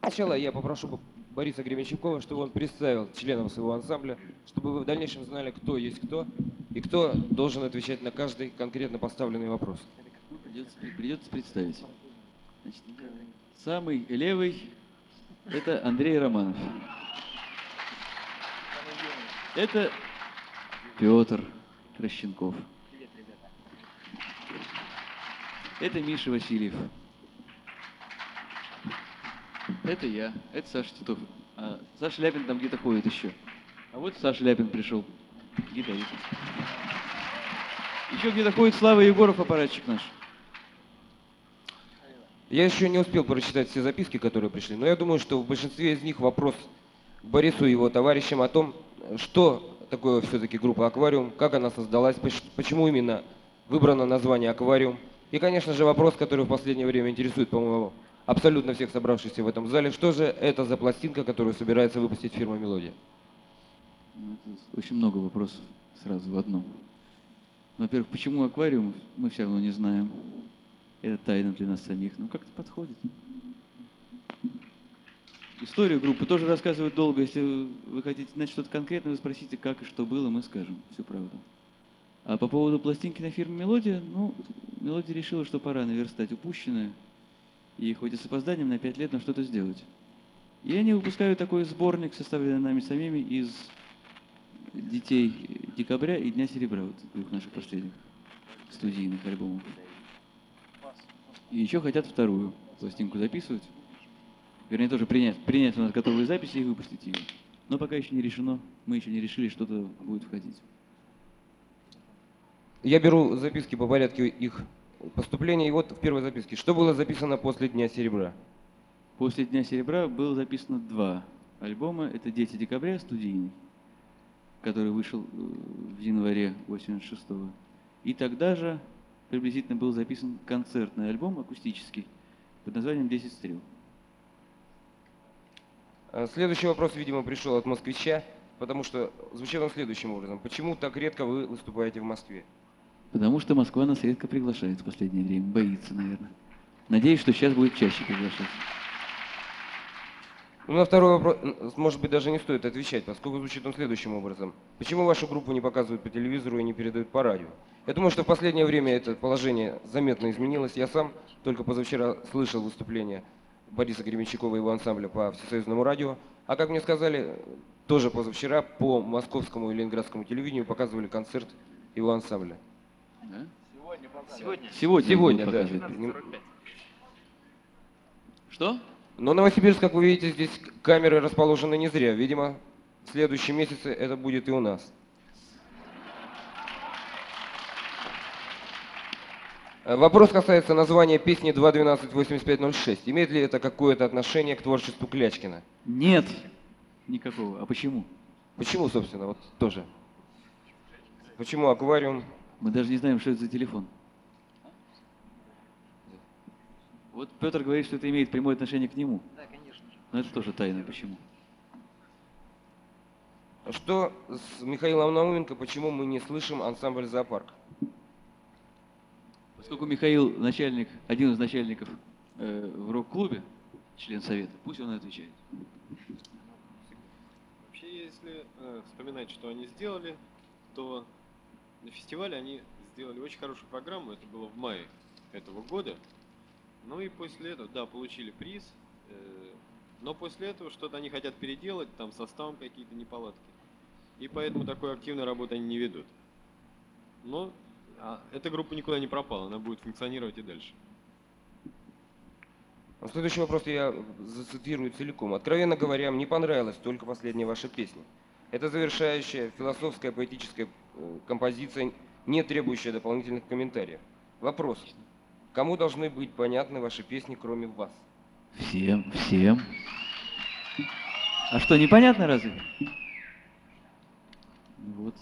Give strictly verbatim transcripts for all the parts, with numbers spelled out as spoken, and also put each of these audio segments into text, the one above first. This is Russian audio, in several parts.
Сначала я попрошу Бориса Гребенщикова, чтобы он представил членов своего ансамбля, чтобы вы в дальнейшем знали, кто есть кто и кто должен отвечать на каждый конкретно поставленный вопрос. Придется, придется представить. Значит, самый левый – это Андрей Романов. Это Петр Трощенков. Это Миша Васильев. Это я. Это Саша Титов. А Саша Ляпин там где-то ходит еще. А вот Саша Ляпин пришел. Гитарист. Еще где-то ходит Слава Егоров, аппаратчик наш. Я еще не успел прочитать все записки, которые пришли, но я думаю, что в большинстве из них вопрос к Борису и его товарищам о том, что такое все-таки группа «Аквариум», как она создалась, почему именно выбрано название «Аквариум». И, конечно же, вопрос, который в последнее время интересует, по-моему, абсолютно всех собравшихся в этом зале, что же это за пластинка, которую собирается выпустить фирма «Мелодия»? Очень много вопросов сразу в одном. Во-первых, почему «Аквариум», мы все равно не знаем. Это тайна для нас самих. Ну, как-то подходит. Историю группы тоже рассказывать долго. Если вы хотите знать что-то конкретное, вы спросите, как и что было, мы скажем всю правду. А по поводу пластинки на фирме «Мелодия», ну, «Мелодия» решила, что пора наверстать упущенное, и хоть и с опозданием на пять лет, но что-то сделать. И они выпускают такой сборник, составленный нами самими из «Детей декабря» и «Дня серебра», вот двух наших последних студийных альбомов. И еще хотят вторую пластинку записывать. Вернее, тоже принять, принять у нас готовые записи и выпустить ее. Но пока еще не решено, мы еще не решили, что-то будет входить. Я беру записки по порядку их поступления. И вот в первой записке. Что было записано после Дня серебра? После Дня серебра было записано два альбома. Это «Дети декабря», студийный, который вышел в январе восемьдесят шестого. И тогда же приблизительно был записан концертный альбом, акустический, под названием «Десять стрел». Следующий вопрос, видимо, пришел от москвича, потому что звучал он следующим образом. Почему так редко вы выступаете в Москве? Потому что Москва нас редко приглашает в последнее время. Боится, наверное. Надеюсь, что сейчас будет чаще приглашать. Ну, на второй вопрос, может быть, даже не стоит отвечать, поскольку звучит он следующим образом. Почему вашу группу не показывают по телевизору и не передают по радио? Я думаю, что в последнее время это положение заметно изменилось. Я сам только позавчера слышал выступление Бориса Гребенщикова и его ансамбля по всесоюзному радио. А как мне сказали, тоже позавчера по московскому и ленинградскому телевидению показывали концерт его ансамбля. Да? Сегодня показывали. Сегодня. Сегодня, Сегодня да. Что? Но Новосибирск, как вы видите, здесь камеры расположены не зря. Видимо, в следующем месяце это будет и у нас. Вопрос касается названия песни два двенадцать восемьдесят пять ноль шесть. Имеет ли это какое-то отношение к творчеству Клячкина? Нет, никакого. А почему? Почему, собственно, вот тоже? Почему «Аквариум»? Мы даже не знаем, что это за телефон. Вот Петр говорит, что это имеет прямое отношение к нему. Да, конечно же. Но это тоже тайна. Почему? Что с Михаилом Науменко, почему мы не слышим ансамбль «Зоопарк»? Поскольку Михаил начальник, один из начальников э, в рок-клубе, член совета, пусть он и отвечает. Вообще, если э, вспоминать, что они сделали, то на фестивале они сделали очень хорошую программу, это было в мае этого года. Ну и после этого, да, получили приз, э, но после этого что-то они хотят переделать, там составом какие-то неполадки. И поэтому такой активной работы они не ведут. Но а, эта группа никуда не пропала, она будет функционировать и дальше. Следующий вопрос я зацитирую целиком. Откровенно говоря, мне понравилась только последняя ваша песня. Это завершающая философская поэтическая композиция, не требующая дополнительных комментариев. Вопрос. Кому должны быть понятны ваши песни, кроме вас? Всем, всем. А что, непонятно разве? Вот.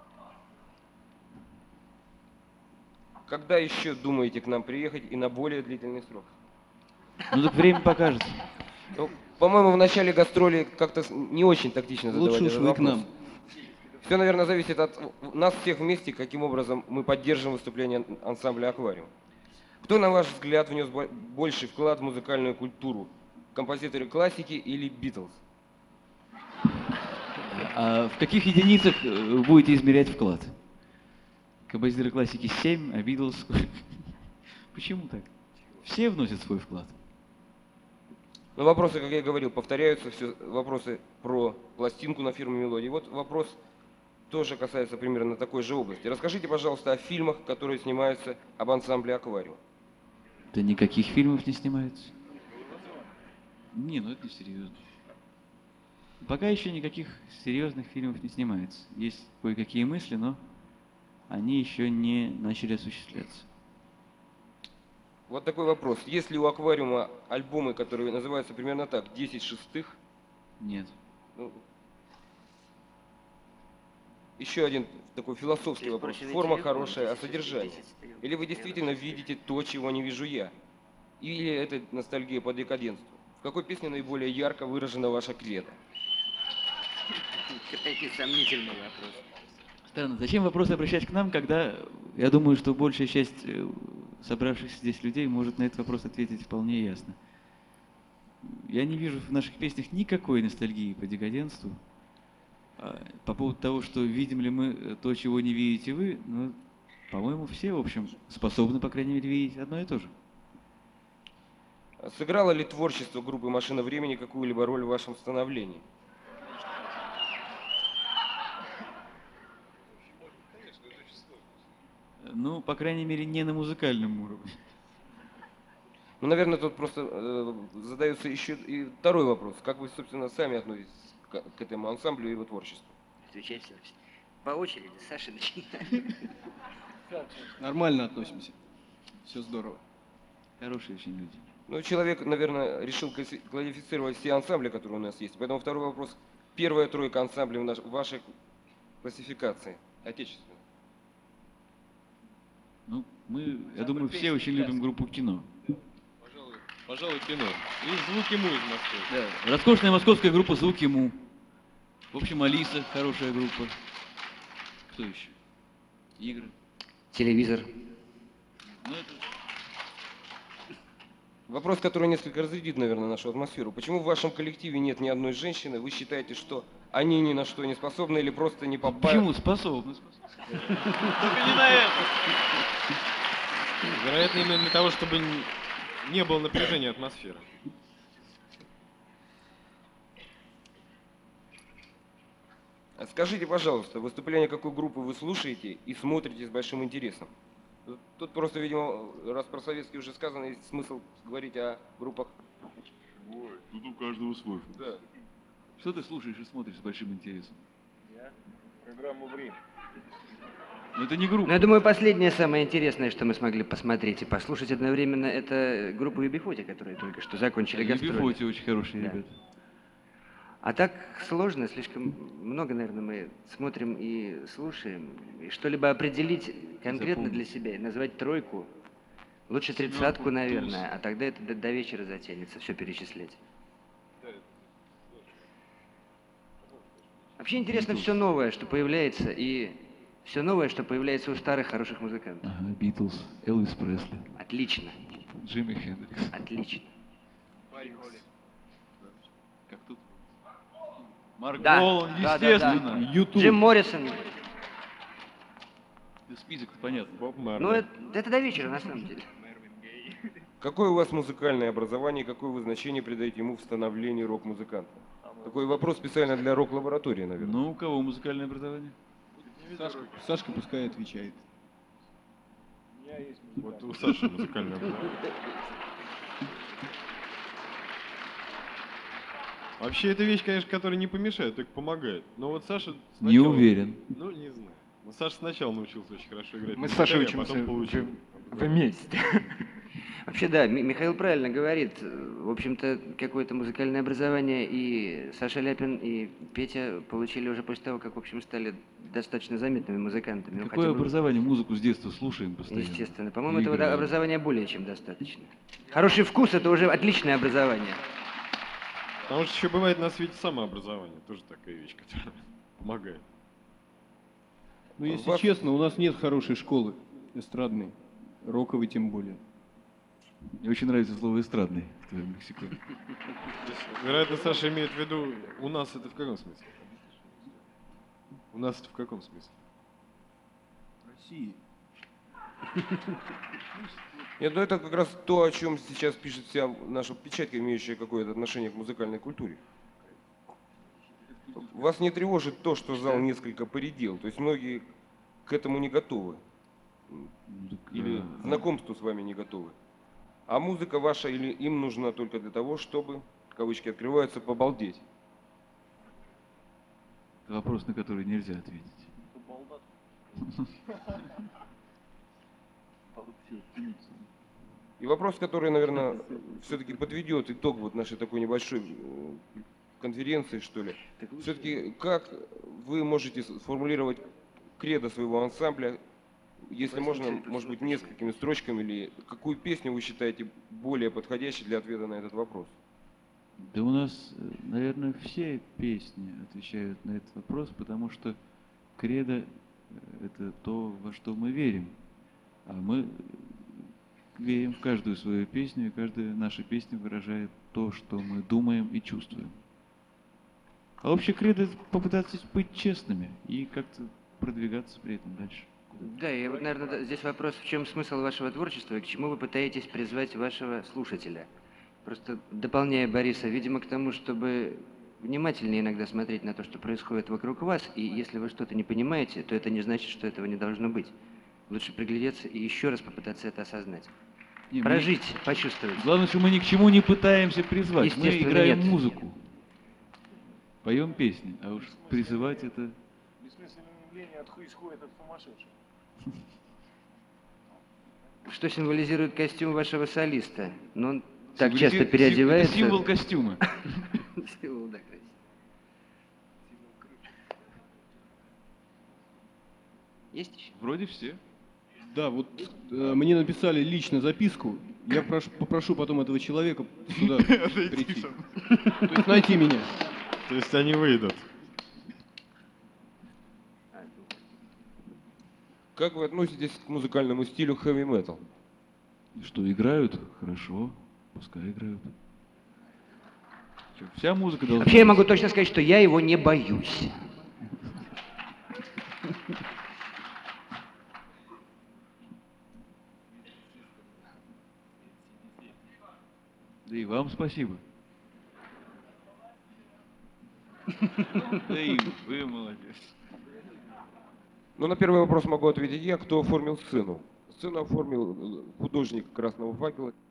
Когда еще думаете к нам приехать и на более длительный срок? Ну так время покажет. Ну, по-моему, в начале гастроли как-то не очень тактично задавали Лучше уж этот вы к вопрос. нам. Все, наверное, зависит от нас всех вместе, каким образом мы поддержим выступление ансамбля «Аквариум». Кто, на ваш взгляд, внес больший вклад в музыкальную культуру композиторы классики или Битлз? А в каких единицах э, будете измерять вклад? Композиторы классики семь, а Битлз сколько? Почему так? Все вносят свой вклад. Ну, вопросы, как я говорил, повторяются, все вопросы про пластинку на фирме «Мелодия». Вот вопрос тоже касается примерно такой же области. Расскажите, пожалуйста, о фильмах, которые снимаются об ансамбле «Аквариум». Да никаких фильмов не снимается. Не, ну это не серьезно. Пока еще никаких серьезных фильмов не снимается. Есть кое-какие мысли, но они еще не начали осуществляться. Вот такой вопрос. Есть ли у «Аквариума» альбомы, которые называются примерно так, десять шестых? Нет. Ну, еще один такой философский Через вопрос. сбросенный Форма телефон, хорошая, а десять, содержание? десять, десять. Или вы действительно видите то, чего не вижу я? Или это ностальгия по декаденству? В какой песне наиболее ярко выражена ваша кредо? Какой сомнительный вопрос. Странно, зачем вопросы обращать к нам, когда я думаю, что большая часть э, собравшихся здесь людей может на этот вопрос ответить вполне ясно. Я не вижу в наших песнях никакой ностальгии по декаденству. А по поводу того, что видим ли мы то, чего не видите вы, ну, по-моему, все, в общем, способны, по крайней мере, видеть одно и то же. Сыграло ли творчество группы «Машина времени» какую-либо роль в вашем становлении? Ну, по крайней мере, не на музыкальном уровне. Ну, наверное, тут просто э, задается еще и второй вопрос. Как вы, собственно, сами относитесь к, к этому ансамблю и его творчеству? Отвечайте по очереди. Саша начинает. Нормально относимся. Все здорово. Хорошие очень люди. Ну, человек, наверное, решил класси- классифицировать все ансамбли, которые у нас есть. Поэтому второй вопрос. Первая тройка ансамблей в, наш- в вашей классификации, отечественной. Ну, мы, я думаю, все очень любим группу «Кино». Пожалуй, пожалуй, кино. И звуки му из Москвы. Да. Роскошная московская группа «Звуки Му». В общем, Алиса хорошая группа. Кто еще? Игры. Телевизор. Ну, это... Вопрос, который несколько разрядит, наверное, нашу атмосферу. Почему в вашем коллективе нет ни одной женщины? Вы считаете, что они ни на что не способны или просто не попали? Почему способны? способны? Только не на это. Вероятно, именно для того, чтобы н- не было напряжения атмосферы. Скажите, пожалуйста, выступление какой группы вы слушаете и смотрите с большим интересом? Тут просто, видимо, раз про советские уже сказано, есть смысл говорить о группах. Ой, тут у каждого свой. Да. Что ты слушаешь и смотришь с большим интересом? Я программу «Время». Ну, это не группа. Ну, я думаю, последнее самое интересное, что мы смогли посмотреть и послушать одновременно, это группа Юбифоти, которые только что закончили гастроли. Юбифоти очень хорошие Да. ребята. А так сложно, слишком много, наверное, мы смотрим и слушаем. И что-либо определить конкретно Запомнить. для себя, и назвать тройку, лучше Семерку, тридцатку, туз. наверное, а тогда это до, до вечера затянется, все перечислять. Вообще интересно Битлз. все новое, что появляется, и все новое, что появляется у старых хороших музыкантов. Ага, Битлз, Элвис Пресли, Отлично, Джимми Хендрикс. отлично. Как тут? Марк Да, Болан, да, да, да. естественно. Ютуб. Джим Моррисон. Список понятно. Боб Марли. Ну, это, это до вечера, на самом деле. Какое у вас музыкальное образование и какое вы значение придаете ему в становлении рок-музыканта? Такой вопрос специально для рок-лаборатории, наверное. Ну, у кого музыкальное образование? Сашка, Сашка пускай отвечает. Вот у Саши музыкальное образование. Вообще, это вещь, конечно, которая не помешает, только помогает. Но вот Саша сначала... Не уверен. Ну, не знаю. Но Саша сначала научился очень хорошо играть. Мы на с Сашей гитаре, а учимся потом получил. в- вместе. Вообще, да, Ми- Михаил правильно говорит. В общем-то, какое-то музыкальное образование и Саша Ляпин, и Петя получили уже после того, как, в общем, стали достаточно заметными музыкантами. Ну, Какое хотя бы, образование? Музыку с детства слушаем постоянно. естественно. По-моему, этого да, Играем. образования более чем достаточно. Хороший вкус – это уже отличное образование. Потому что еще бывает на свете самообразование. Тоже такая вещь, которая помогает. Ну, если Вас- честно, у нас нет хорошей школы эстрадной, роковой тем более. Мне очень нравится слово «эстрадный» в твоем лексиконе. То есть, вероятно, Саша имеет в виду, у нас это в каком смысле? У нас это в каком смысле? В России. Нет, ну это как раз то, о чем сейчас пишет вся наша печать, имеющая какое-то отношение к музыкальной культуре. Вас не тревожит то, что зал несколько поредел, то есть многие к этому не готовы. Или А, знакомству с вами не готовы. А музыка ваша или им нужна только для того, чтобы, кавычки открываются, побалдеть. Это вопрос, на который нельзя ответить. И вопрос, который, наверное, все-таки подведет итог вот нашей такой небольшой э, конференции, что ли. Все-таки как вы можете сформулировать кредо своего ансамбля, если можно, может быть, несколькими строчками, или какую песню вы считаете более подходящей для ответа на этот вопрос? Да у нас, э, наверное, все песни отвечают на этот вопрос, потому что кредо э, — это то, во что мы верим. А мы верим в каждую свою песню, и каждая наша песня выражает то, что мы думаем и чувствуем. А общий кредо — это попытаться быть честными и как-то продвигаться при этом дальше. Да, и вот, наверное, здесь вопрос, в чем смысл вашего творчества и к чему вы пытаетесь призвать вашего слушателя? Просто дополняя Бориса, видимо, к тому, чтобы внимательнее иногда смотреть на то, что происходит вокруг вас, и если вы что-то не понимаете, то это не значит, что этого не должно быть. Лучше приглядеться и еще раз попытаться это осознать. Не, мы- Прожить, почувствовать. Главное, что мы ни к чему не пытаемся призвать. Мы Естественно, играем нет. музыку, поем песни, а уж призывать это... Бессмысленное явление от- исходит от сумасшедших. Что символизирует костюм вашего солиста? Ну, он так Символизи- часто сим- переодевается. Это символ костюма. Символ, да, красиво. Есть еще? Вроде все. Да, вот э, мне написали лично записку. Я прош- попрошу потом этого человека сюда прийти. То есть найти меня. То есть они выйдут. Как вы относитесь к музыкальному стилю heavy metal? Что, играют? Хорошо, пускай играют. Чё, вся музыка должна... Вообще я могу точно сказать, что я его не боюсь. Да и вам спасибо. Да и вы молодец. Ну, на первый вопрос могу ответить я, кто оформил сцену. Сцену оформил э, художник «Красного факела».